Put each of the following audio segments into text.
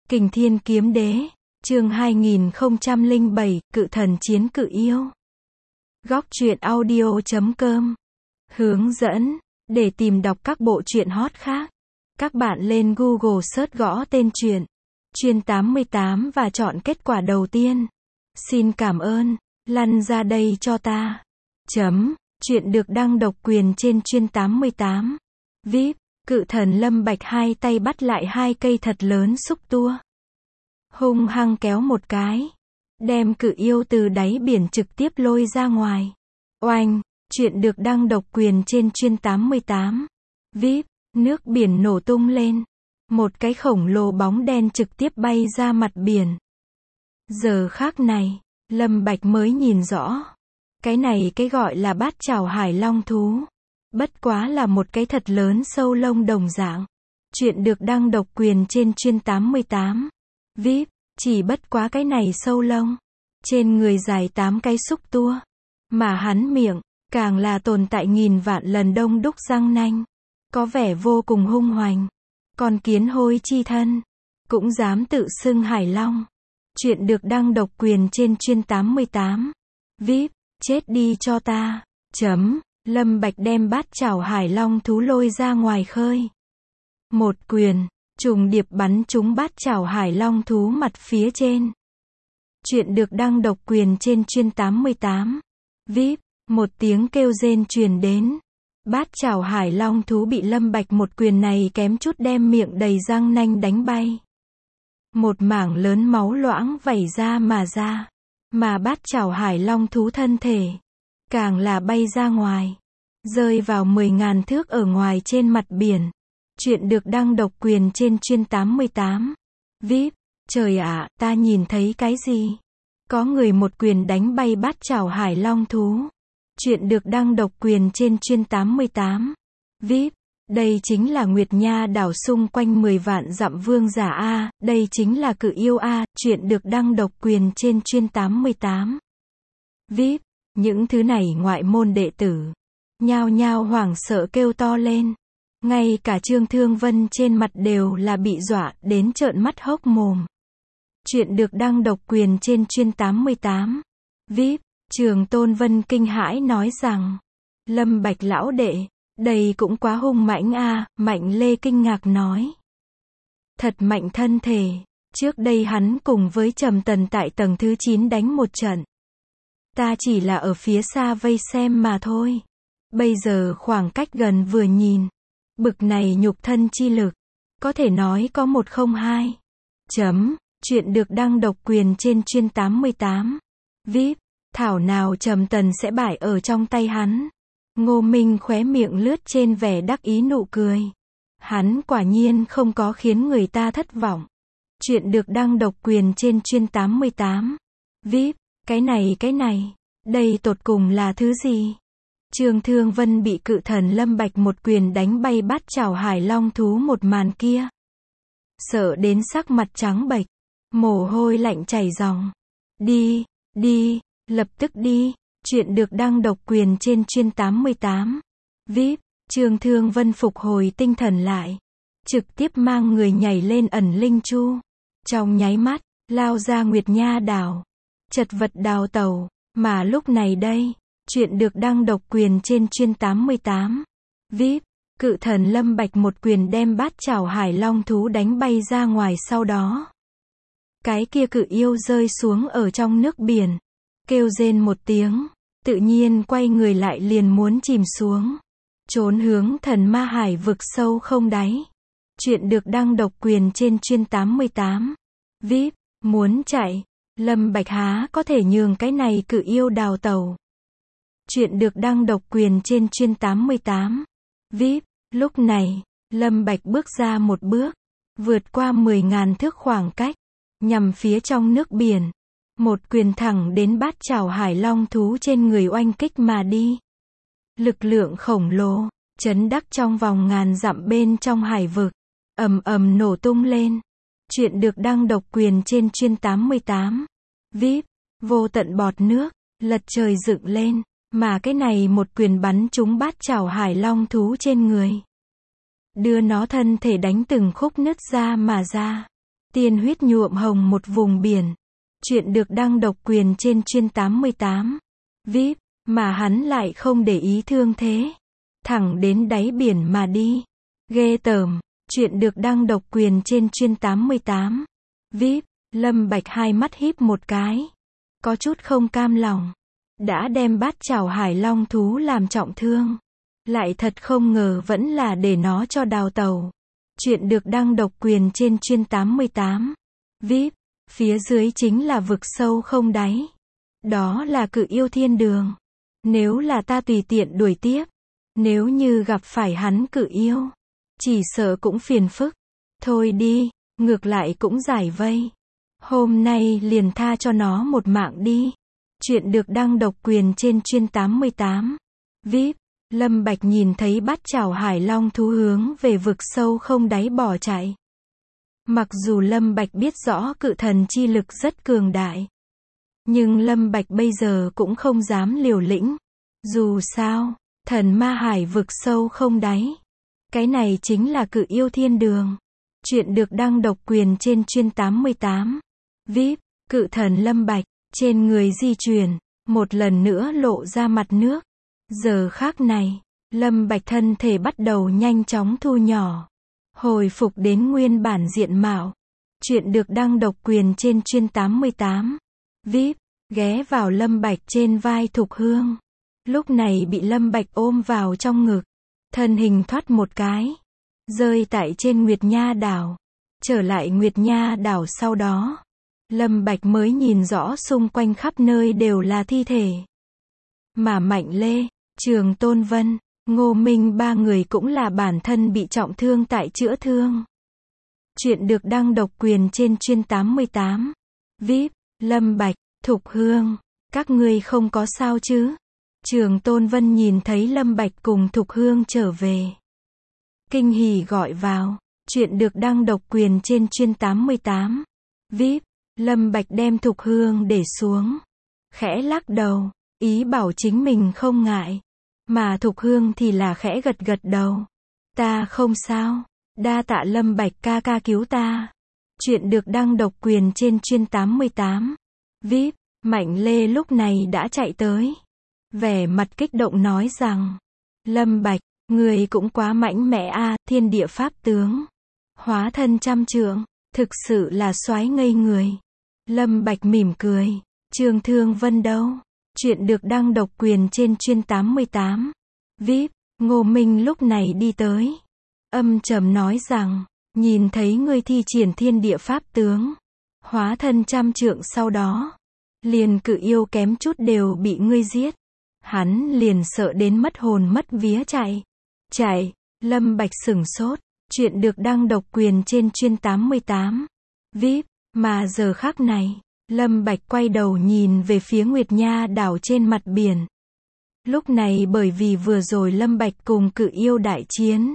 Kình Thiên Kiếm Đế, chương 2007, Cự Thần Chiến Cự Yêu. Góc truyện audio.com. Hướng dẫn, để tìm đọc các bộ truyện hot khác, các bạn lên Google search gõ tên truyện Chuyên 88 và chọn kết quả đầu tiên. Xin cảm ơn, lăn ra đây cho ta. Truyện được đăng độc quyền trên Chuyên 88. VIP, Cự Thần Lâm Bạch hai tay bắt lại hai cây thật lớn xúc tua. Hung hăng kéo một cái, đem cự yêu từ đáy biển trực tiếp lôi ra ngoài. Oanh, truyện được đăng độc quyền trên Chuyên 88. VIP, nước biển nổ tung lên. Một cái khổng lồ bóng đen trực tiếp bay ra mặt biển. Giờ khắc này, Lâm Bạch mới nhìn rõ. Cái này cái gọi là bát chảo hải long thú. Bất quá là một cái thật lớn sâu lông đồng dạng. Truyện được đăng độc quyền trên Chuyên 88. VIP, chỉ bất quá cái này sâu lông. Trên người dài 8 cái xúc tua. Mà hắn miệng, càng là tồn tại nghìn vạn lần đông đúc răng nanh. Có vẻ vô cùng hung hoành. Con kiến hôi chi thân, cũng dám tự xưng hải long. Truyện được đăng độc quyền trên Chuyên 88. VIP, chết đi cho ta. Lâm Bạch đem bát chảo hải long thú lôi ra ngoài khơi. Một quyền, trùng điệp bắn trúng bát chảo hải long thú mặt phía trên. Truyện được đăng độc quyền trên Chuyên 88. VIP, một tiếng kêu rên truyền đến. Bát chảo hải long thú bị Lâm Bạch một quyền này kém chút đem miệng đầy răng nanh đánh bay. Một mảng lớn máu loãng vẩy ra mà. Mà bát chảo hải long thú thân thể, càng là bay ra ngoài. Rơi vào 10.000 thước ở ngoài trên mặt biển. Truyện được đăng độc quyền trên Chuyên 88. VIP, trời ạ, ta nhìn thấy cái gì? Có người một quyền đánh bay bát chảo hải long thú. Truyện được đăng độc quyền trên Chuyên 88. VIP, đây chính là Nguyệt Nha đảo xung quanh 10 vạn dặm vương giả A, đây chính là cự yêu A, truyện được đăng độc quyền trên Chuyên 88. VIP, những thứ này ngoại môn đệ tử, nhao nhao hoảng sợ kêu to lên. Ngay cả Trương Thương Vân trên mặt đều là bị dọa đến trợn mắt hốc mồm. Truyện được đăng độc quyền trên Chuyên 88. VIP, Trường Tôn Vân kinh hãi nói rằng, Lâm Bạch lão đệ, đây cũng quá hung mãnh a. Mạnh Lê kinh ngạc nói. Thật mạnh thân thể, trước đây hắn cùng với Trầm Tần tại tầng thứ 9 đánh một trận. Ta chỉ là ở phía xa vây xem mà thôi. Bây giờ khoảng cách gần vừa nhìn, bực này nhục thân chi lực, có thể nói có 102. Truyện được đăng độc quyền trên Chuyên 88. VIP, thảo nào Trầm Tần sẽ bại ở trong tay hắn. Ngô Minh khóe miệng lướt trên vẻ đắc ý nụ cười. Hắn quả nhiên không có khiến người ta thất vọng. Truyện được đăng độc quyền trên Chuyên 88. VIP, cái này, đây tột cùng là thứ gì? Trương Thương Vân bị Cự Thần Lâm Bạch một quyền đánh bay bát chảo hải long thú một màn kia. Sợ đến sắc mặt trắng bệch, mồ hôi lạnh chảy ròng. Đi, lập tức đi. Truyện được đăng độc quyền trên Chuyên 88. VIP, Trương Thương Vân phục hồi tinh thần lại. Trực tiếp mang người nhảy lên ẩn linh chu. Trong nháy mắt, lao ra Nguyệt Nha đảo. Chật vật đào tẩu. Mà lúc này đây, truyện được đăng độc quyền trên Chuyên 88. VIP, Cự Thần Lâm Bạch một quyền đem bát chảo hải long thú đánh bay ra ngoài sau đó. Cái kia cự yêu rơi xuống ở trong nước biển. Kêu rên một tiếng, tự nhiên quay người lại liền muốn chìm xuống. Trốn hướng thần ma hải vực sâu không đáy. Truyện được đăng độc quyền trên Chuyên 88. VIP, muốn chạy, Lâm Bạch há có thể nhường cái này cự yêu đào tẩu. Truyện được đăng độc quyền trên Chuyên 88. VIP, lúc này, Lâm Bạch bước ra một bước, vượt qua 10.000 thước khoảng cách, nhằm phía trong nước biển. Một quyền thẳng đến bát chảo hải long thú trên người oanh kích mà đi. Lực lượng khổng lồ, chấn đắc trong vòng ngàn dặm bên trong hải vực, ầm ầm nổ tung lên. Truyện được đăng độc quyền trên Chuyên 88. VIP, vô tận bọt nước, lật trời dựng lên, mà cái này một quyền bắn trúng bát chảo hải long thú trên người. Đưa nó thân thể đánh từng khúc nứt ra mà ra. Tiên huyết nhuộm hồng một vùng biển. Chuyện được đăng độc quyền trên chuyên 88. VIP, mà hắn lại không để ý thương thế. Thẳng đến đáy biển mà đi. Ghê tởm. Chuyện được đăng độc quyền trên chuyên 88. VIP, Lâm Bạch hai mắt híp một cái. Có chút không cam lòng. Đã đem bát chảo hải long thú làm trọng thương. Lại thật không ngờ vẫn là để nó cho đào tàu. Chuyện được đăng độc quyền trên chuyên 88. VIP, phía dưới chính là vực sâu không đáy. Đó là Cự Yêu Thiên Đường. Nếu là ta tùy tiện đuổi tiếp. Nếu như gặp phải hắn Cự Yêu. Chỉ sợ cũng phiền phức. Thôi đi, ngược lại cũng giải vây. Hôm nay liền tha cho nó một mạng đi. Chuyện được đăng độc quyền trên chuyên 88. VIP, Lâm Bạch nhìn thấy bát chảo hải long thú hướng về vực sâu không đáy bỏ chạy. Mặc dù Lâm Bạch biết rõ cự thần chi lực rất cường đại. Nhưng Lâm Bạch bây giờ cũng không dám liều lĩnh. Dù sao, thần ma hải vực sâu không đáy. Cái này chính là Cự Yêu Thiên Đường. Chuyện được đăng độc quyền trên chuyên 88. VIP, cự thần Lâm Bạch, trên người di chuyển, một lần nữa lộ ra mặt nước. Giờ khắc này, Lâm Bạch thân thể bắt đầu nhanh chóng thu nhỏ. Hồi phục đến nguyên bản diện mạo. Chuyện được đăng độc quyền trên chuyên 88. VIP, ghé vào Lâm Bạch trên vai Thục Hương. Lúc này bị Lâm Bạch ôm vào trong ngực. Thân hình thoát một cái. Rơi tại trên Nguyệt Nha đảo. Trở lại Nguyệt Nha đảo sau đó. Lâm Bạch mới nhìn rõ xung quanh khắp nơi đều là thi thể. Mà Mạnh Lê, Trường Tôn Vân, Ngô Minh ba người cũng là bản thân bị trọng thương tại chữa thương. Chuyện được đăng độc quyền trên chuyên 88. VIP, Lâm Bạch, Thục Hương, các ngươi không có sao chứ? Trường Tôn Vân nhìn thấy Lâm Bạch cùng Thục Hương trở về. Kinh hỉ gọi vào. Chuyện được đăng độc quyền trên chuyên 88. VIP, Lâm Bạch đem Thục Hương để xuống. Khẽ lắc đầu, ý bảo chính mình không ngại. Mà Thục Hương thì là khẽ gật gật đầu. Ta không sao. Đa tạ Lâm Bạch ca ca cứu ta. Chuyện được đăng độc quyền trên chuyên 88. VIP, Mạnh Lê lúc này đã chạy tới. Vẻ mặt kích động nói rằng. Lâm Bạch, người cũng quá mạnh mẽ a, thiên địa pháp tướng. Hóa thân trăm trượng, thực sự là soái ngây người. Lâm Bạch mỉm cười. Trường Thương Vân đâu? Chuyện được đăng độc quyền trên chuyên 88. VIP, Ngô Minh lúc này đi tới. Âm trầm nói rằng, nhìn thấy ngươi thi triển thiên địa pháp tướng. Hóa thân trăm trượng sau đó. Liền Cự Yêu kém chút đều bị ngươi giết. Hắn liền sợ đến mất hồn mất vía chạy. Chạy, Lâm Bạch sửng sốt. Chuyện được đăng độc quyền trên chuyên 88. VIP, mà giờ khắc này, Lâm Bạch quay đầu nhìn về phía Nguyệt Nha đảo trên mặt biển. Lúc này bởi vì vừa rồi Lâm Bạch cùng Cự Yêu đại chiến.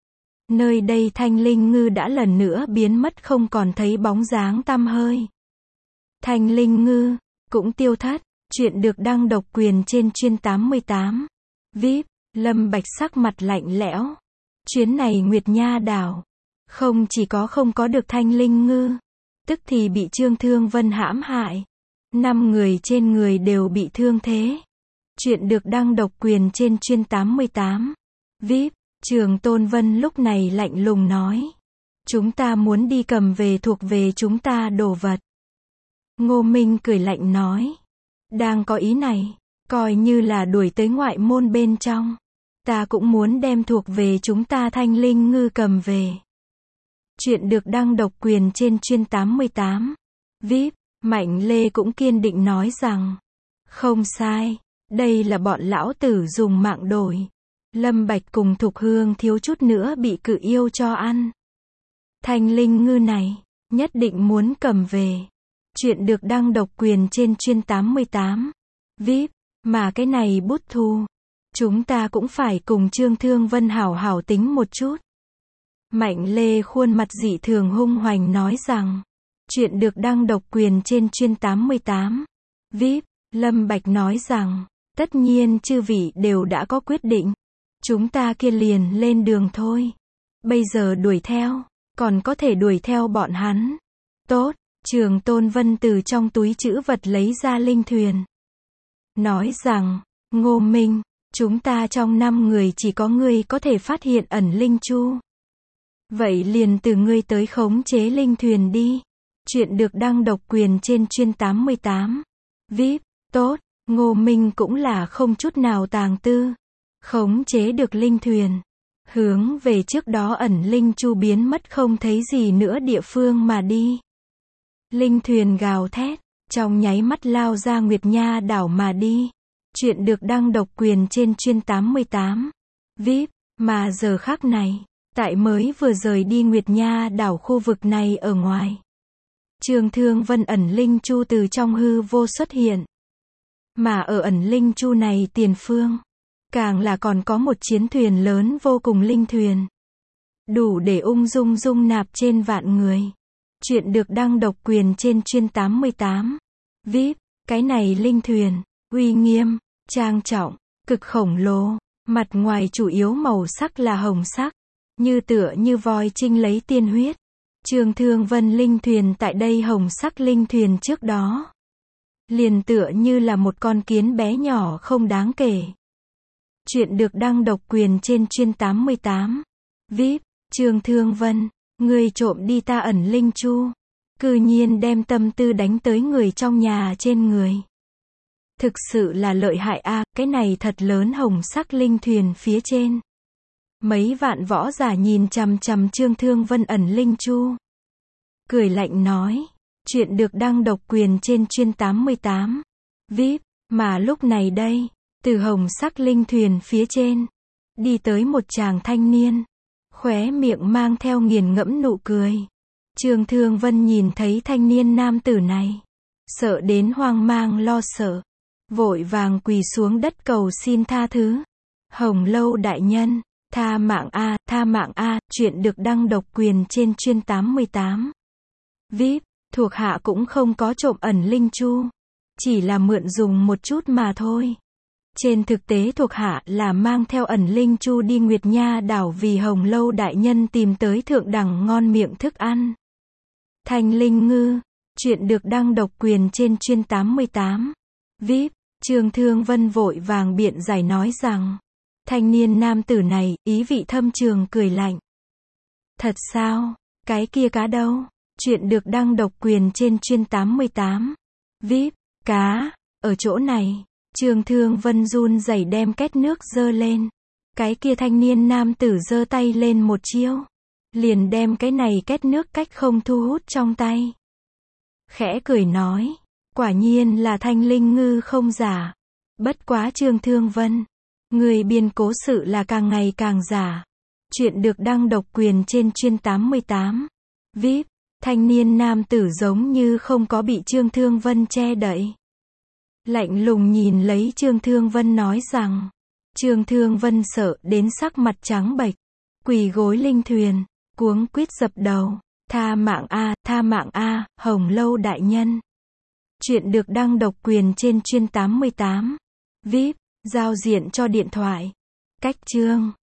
Nơi đây Thanh Linh Ngư đã lần nữa biến mất không còn thấy bóng dáng tăm hơi. Thanh Linh Ngư cũng tiêu thất. Chuyện được đăng độc quyền trên chuyên 88. VIP, Lâm Bạch sắc mặt lạnh lẽo. Chuyến này Nguyệt Nha đảo, không chỉ có không có được Thanh Linh Ngư, tức thì bị Trương Thương Vân hãm hại. 5 người trên người đều bị thương thế. Chuyện được đăng độc quyền trên chuyên 88. VIP, Trường Tôn Vân lúc này lạnh lùng nói. Chúng ta muốn đi cầm về thuộc về chúng ta đồ vật. Ngô Minh cười lạnh nói. Đang có ý này, coi như là đuổi tới ngoại môn bên trong. Ta cũng muốn đem thuộc về chúng ta Thanh Linh Ngư cầm về. Chuyện được đăng độc quyền trên chuyên 88. VIP, Mạnh Lê cũng kiên định nói rằng. Không sai, đây là bọn lão tử dùng mạng đổi. Lâm Bạch cùng Thục Hương thiếu chút nữa bị Cự Yêu cho ăn. Thanh Linh Ngư này, nhất định muốn cầm về. Chuyện được đăng độc quyền trên chuyên 88. VIP, mà cái này bút thu. Chúng ta cũng phải cùng Trương Thương Vân hảo hảo tính một chút. Mạnh Lê khuôn mặt dị thường hung hoành nói rằng. Chuyện được đăng độc quyền trên chuyên 88. VIP, Lâm Bạch nói rằng. Tất nhiên chư vị đều đã có quyết định. Chúng ta kia liền lên đường thôi. Bây giờ đuổi theo, còn có thể đuổi theo bọn hắn. Tốt, Trường Tôn Vân từ trong túi trữ vật lấy ra linh thuyền. Nói rằng, Ngô Minh, chúng ta trong 5 người chỉ có ngươi có thể phát hiện ẩn linh chu. Vậy liền từ ngươi tới khống chế linh thuyền đi. Chuyện được đăng độc quyền trên chuyên 88. VIP, tốt, Ngô Minh cũng là không chút nào tàng tư. Khống chế được linh thuyền. Hướng về trước đó ẩn linh chu biến mất không thấy gì nữa địa phương mà đi. Linh thuyền gào thét, trong nháy mắt lao ra Nguyệt Nha đảo mà đi. Chuyện được đăng độc quyền trên chuyên 88. VIP, mà giờ khắc này, tại mới vừa rời đi Nguyệt Nha đảo khu vực này ở ngoài. Trương Thương Vân ẩn linh chu từ trong hư vô xuất hiện. Mà ở ẩn linh chu này tiền phương, càng là còn có một chiến thuyền lớn vô cùng linh thuyền. Đủ để ung dung dung nạp trên vạn người. Chuyện được đăng độc quyền trên chuyên 88. VIP, cái này linh thuyền, uy nghiêm, trang trọng, cực khổng lồ, mặt ngoài chủ yếu màu sắc là hồng sắc, như tựa như voi trinh lấy tiên huyết. Trương Thương Vân linh thuyền tại đây hồng sắc linh thuyền trước đó, liền tựa như là một con kiến bé nhỏ không đáng kể. Chuyện được đăng độc quyền trên chuyên 88. VIP, Trương Thương Vân, ngươi trộm đi ta ẩn linh chu, cư nhiên đem tâm tư đánh tới người trong nhà trên người. Thực sự là lợi hại a, cái này thật lớn hồng sắc linh thuyền phía trên. Mấy vạn võ giả nhìn chằm chằm Trương Thương Vân ẩn linh chu. Cười lạnh nói, chuyện được đăng độc quyền trên chuyên 88. VIP, mà lúc này đây, từ hồng sắc linh thuyền phía trên, đi tới một chàng thanh niên, khóe miệng mang theo nghiền ngẫm nụ cười. Trương Thương Vân nhìn thấy thanh niên nam tử này, sợ đến hoang mang lo sợ, vội vàng quỳ xuống đất cầu xin tha thứ. Hồng Lâu đại nhân, tha mạng a, chuyện được đăng độc quyền trên chuyên 88. VIP, thuộc hạ cũng không có trộm ẩn linh chu, chỉ là mượn dùng một chút mà thôi. Trên thực tế thuộc hạ là mang theo ẩn linh chu đi Nguyệt Nha đảo vì Hồng Lâu đại nhân tìm tới thượng đẳng ngon miệng thức ăn. Thanh linh ngư, chuyện được đăng độc quyền trên chuyên 88. VIP, Trương Thương Vân vội vàng biện giải nói rằng, thanh niên nam tử này, ý vị thâm trường cười lạnh. Thật sao? Cái kia cá đâu? Chuyện được đăng độc quyền trên chuyên 88. VIP, cá, ở chỗ này. Trương Thương Vân run rẩy đem két nước giơ lên. Cái kia thanh niên nam tử giơ tay lên một chiêu, liền đem cái này két nước cách không thu hút trong tay. Khẽ cười nói, quả nhiên là thanh linh ngư không giả. Bất quá Trương Thương Vân, người biên cố sự là càng ngày càng giả. Chuyện được đăng độc quyền trên chuyên 88. VIP, thanh niên nam tử giống như không có bị Trương Thương Vân che đậy. Lạnh lùng nhìn lấy Trương Thương Vân nói rằng, Trương Thương Vân sợ đến sắc mặt trắng bệch, quỳ gối linh thuyền, cuống quýt dập đầu, tha mạng a, Hồng Lâu đại nhân. Chuyện được đăng độc quyền trên chuyên 88. VIP, giao diện cho điện thoại. Cách chương